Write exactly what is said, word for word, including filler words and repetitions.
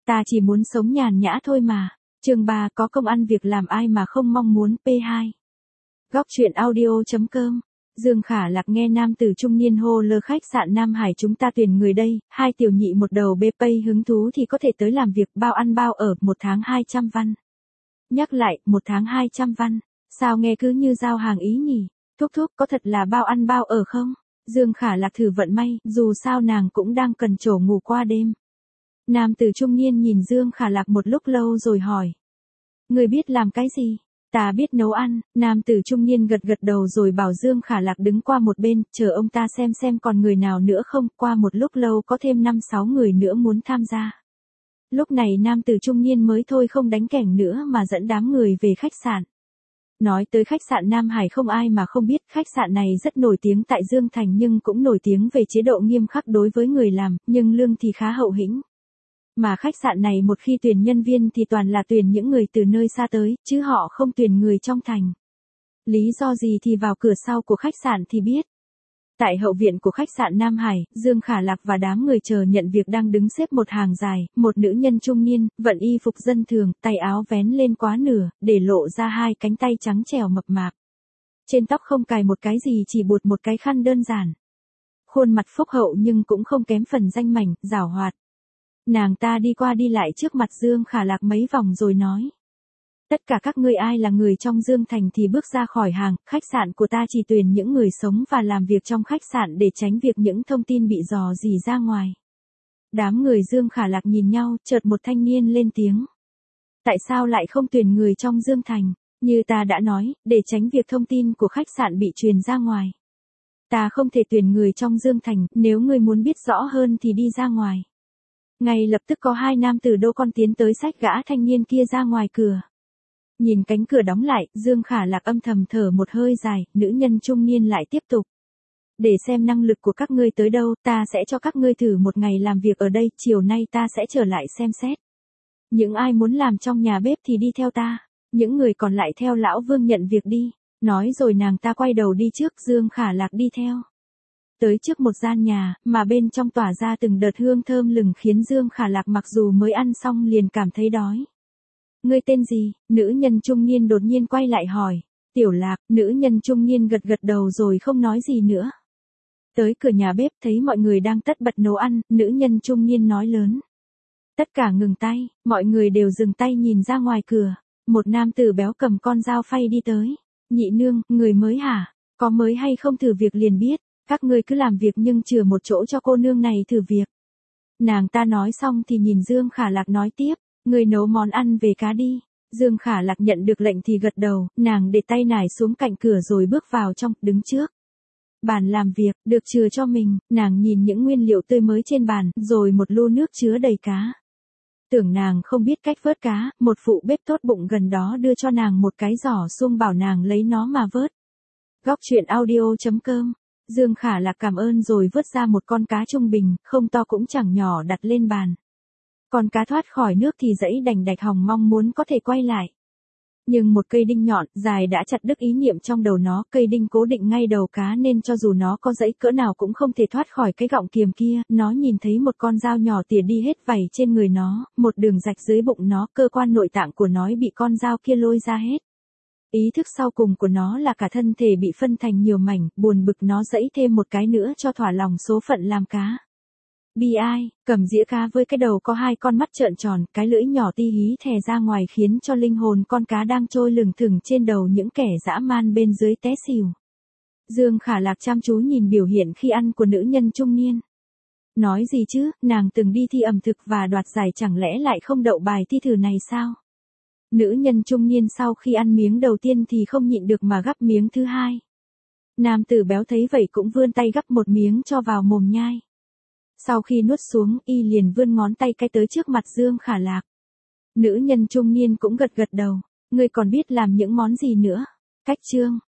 Ta chỉ muốn sống nhàn nhã thôi mà. Chương ba có công ăn việc làm ai mà không mong muốn. P hai. Góc truyện audio chấm com. Dương Khả Lạc nghe nam tử trung niên hô lơ khách sạn Nam Hải chúng ta tuyển người đây, hai tiểu nhị một đầu bê pay hứng thú thì có thể tới làm việc bao ăn bao ở, một tháng hai trăm văn. Nhắc lại, một tháng hai trăm văn. Sao nghe cứ như giao hàng ý nhỉ? Thúc thúc có thật là bao ăn bao ở không? Dương Khả Lạc thử vận may, dù sao nàng cũng đang cần chỗ ngủ qua đêm. Nam tử trung niên nhìn Dương Khả Lạc một lúc lâu rồi hỏi. Người biết làm cái gì? Ta biết nấu ăn. Nam tử trung niên gật gật đầu rồi bảo Dương Khả Lạc đứng qua một bên, chờ ông ta xem xem còn người nào nữa không. Qua một lúc lâu có thêm năm sáu người nữa muốn tham gia. Lúc này nam tử trung niên mới thôi không đánh kẻng nữa mà dẫn đám người về khách sạn. Nói tới khách sạn Nam Hải không ai mà không biết, khách sạn này rất nổi tiếng tại Dương Thành nhưng cũng nổi tiếng về chế độ nghiêm khắc đối với người làm, nhưng lương thì khá hậu hĩnh. Mà khách sạn này một khi tuyển nhân viên thì toàn là tuyển những người từ nơi xa tới, chứ họ không tuyển người trong thành. Lý do gì thì vào cửa sau của khách sạn thì biết. Tại hậu viện của khách sạn Nam Hải, Dương Khả Lạc và đám người chờ nhận việc đang đứng xếp một hàng dài, một nữ nhân trung niên, vận y phục dân thường, tay áo vén lên quá nửa, để lộ ra hai cánh tay trắng trẻo mập mạp. Trên tóc không cài một cái gì chỉ buộc một cái khăn đơn giản. Khuôn mặt phúc hậu nhưng cũng không kém phần danh mảnh, giảo hoạt. Nàng ta đi qua đi lại trước mặt Dương Khả Lạc mấy vòng rồi nói. Tất cả các ngươi ai là người trong Dương Thành thì bước ra khỏi hàng, khách sạn của ta chỉ tuyển những người sống và làm việc trong khách sạn để tránh việc những thông tin bị dò dỉ ra ngoài. Đám người Dương Khả Lạc nhìn nhau, chợt một thanh niên lên tiếng. Tại sao lại không tuyển người trong Dương Thành? Như ta đã nói, để tránh việc thông tin của khách sạn bị truyền ra ngoài. Ta không thể tuyển người trong Dương Thành, nếu ngươi muốn biết rõ hơn thì đi ra ngoài. Ngay lập tức có hai nam tử đô con tiến tới xách gã thanh niên kia ra ngoài cửa. Nhìn cánh cửa đóng lại, Dương Khả Lạc âm thầm thở một hơi dài, nữ nhân trung niên lại tiếp tục. Để xem năng lực của các ngươi tới đâu, ta sẽ cho các ngươi thử một ngày làm việc ở đây, chiều nay ta sẽ trở lại xem xét. Những ai muốn làm trong nhà bếp thì đi theo ta, những người còn lại theo lão Vương nhận việc đi. Nói rồi nàng ta quay đầu đi trước, Dương Khả Lạc đi theo. Tới trước một gian nhà, mà bên trong tỏa ra từng đợt hương thơm lừng khiến Dương Khả Lạc mặc dù mới ăn xong liền cảm thấy đói. Ngươi tên gì? Nữ nhân trung niên đột nhiên quay lại hỏi. Tiểu Lạc. Nữ nhân trung niên gật gật đầu rồi không nói gì nữa. Tới cửa nhà bếp thấy mọi người đang tất bật nấu ăn, nữ nhân trung niên nói lớn. Tất cả ngừng tay, mọi người đều dừng tay nhìn ra ngoài cửa. Một nam tử béo cầm con dao phay đi tới. Nhị nương, người mới hả? Có mới hay không thử việc liền biết. Các ngươi cứ làm việc nhưng chừa một chỗ cho cô nương này thử việc. Nàng ta nói xong thì nhìn Dương Khả Lạc nói tiếp. Người nấu món ăn về cá đi. Dương Khả Lạc nhận được lệnh thì gật đầu, nàng để tay nải xuống cạnh cửa rồi bước vào trong, đứng trước bàn làm việc, được chừa cho mình, nàng nhìn những nguyên liệu tươi mới trên bàn, rồi một lu nước chứa đầy cá. Tưởng nàng không biết cách vớt cá, một phụ bếp tốt bụng gần đó đưa cho nàng một cái giỏ suông bảo nàng lấy nó mà vớt. Góc truyện audio chấm com. Dương Khả Lạc cảm ơn rồi vớt ra một con cá trung bình, không to cũng chẳng nhỏ đặt lên bàn. Còn cá thoát khỏi nước thì dãy đành đạch hòng mong muốn có thể quay lại. Nhưng một cây đinh nhọn, dài đã chặt đứt ý niệm trong đầu nó, cây đinh cố định ngay đầu cá nên cho dù nó có dãy cỡ nào cũng không thể thoát khỏi cái gọng kiềm kia, nó nhìn thấy một con dao nhỏ tỉa đi hết vảy trên người nó, một đường rạch dưới bụng nó, cơ quan nội tạng của nó bị con dao kia lôi ra hết. Ý thức sau cùng của nó là cả thân thể bị phân thành nhiều mảnh, buồn bực nó dãy thêm một cái nữa cho thỏa lòng số phận làm cá. Bi ai, cầm dĩa cá với cái đầu có hai con mắt trợn tròn, cái lưỡi nhỏ ti hí thè ra ngoài khiến cho linh hồn con cá đang trôi lừng thừng trên đầu những kẻ dã man bên dưới té xỉu. Dương Khả Lạc chăm chú nhìn biểu hiện khi ăn của nữ nhân trung niên. Nói gì chứ, nàng từng đi thi ẩm thực và đoạt giải chẳng lẽ lại không đậu bài thi thử này sao? Nữ nhân trung niên sau khi ăn miếng đầu tiên thì không nhịn được mà gắp miếng thứ hai. Nam tử béo thấy vậy cũng vươn tay gắp một miếng cho vào mồm nhai. Sau khi nuốt xuống, y liền vươn ngón tay cái tới trước mặt Dương Khả Lạc. Nữ nhân trung niên cũng gật gật đầu. Ngươi còn biết làm những món gì nữa? Cách chương.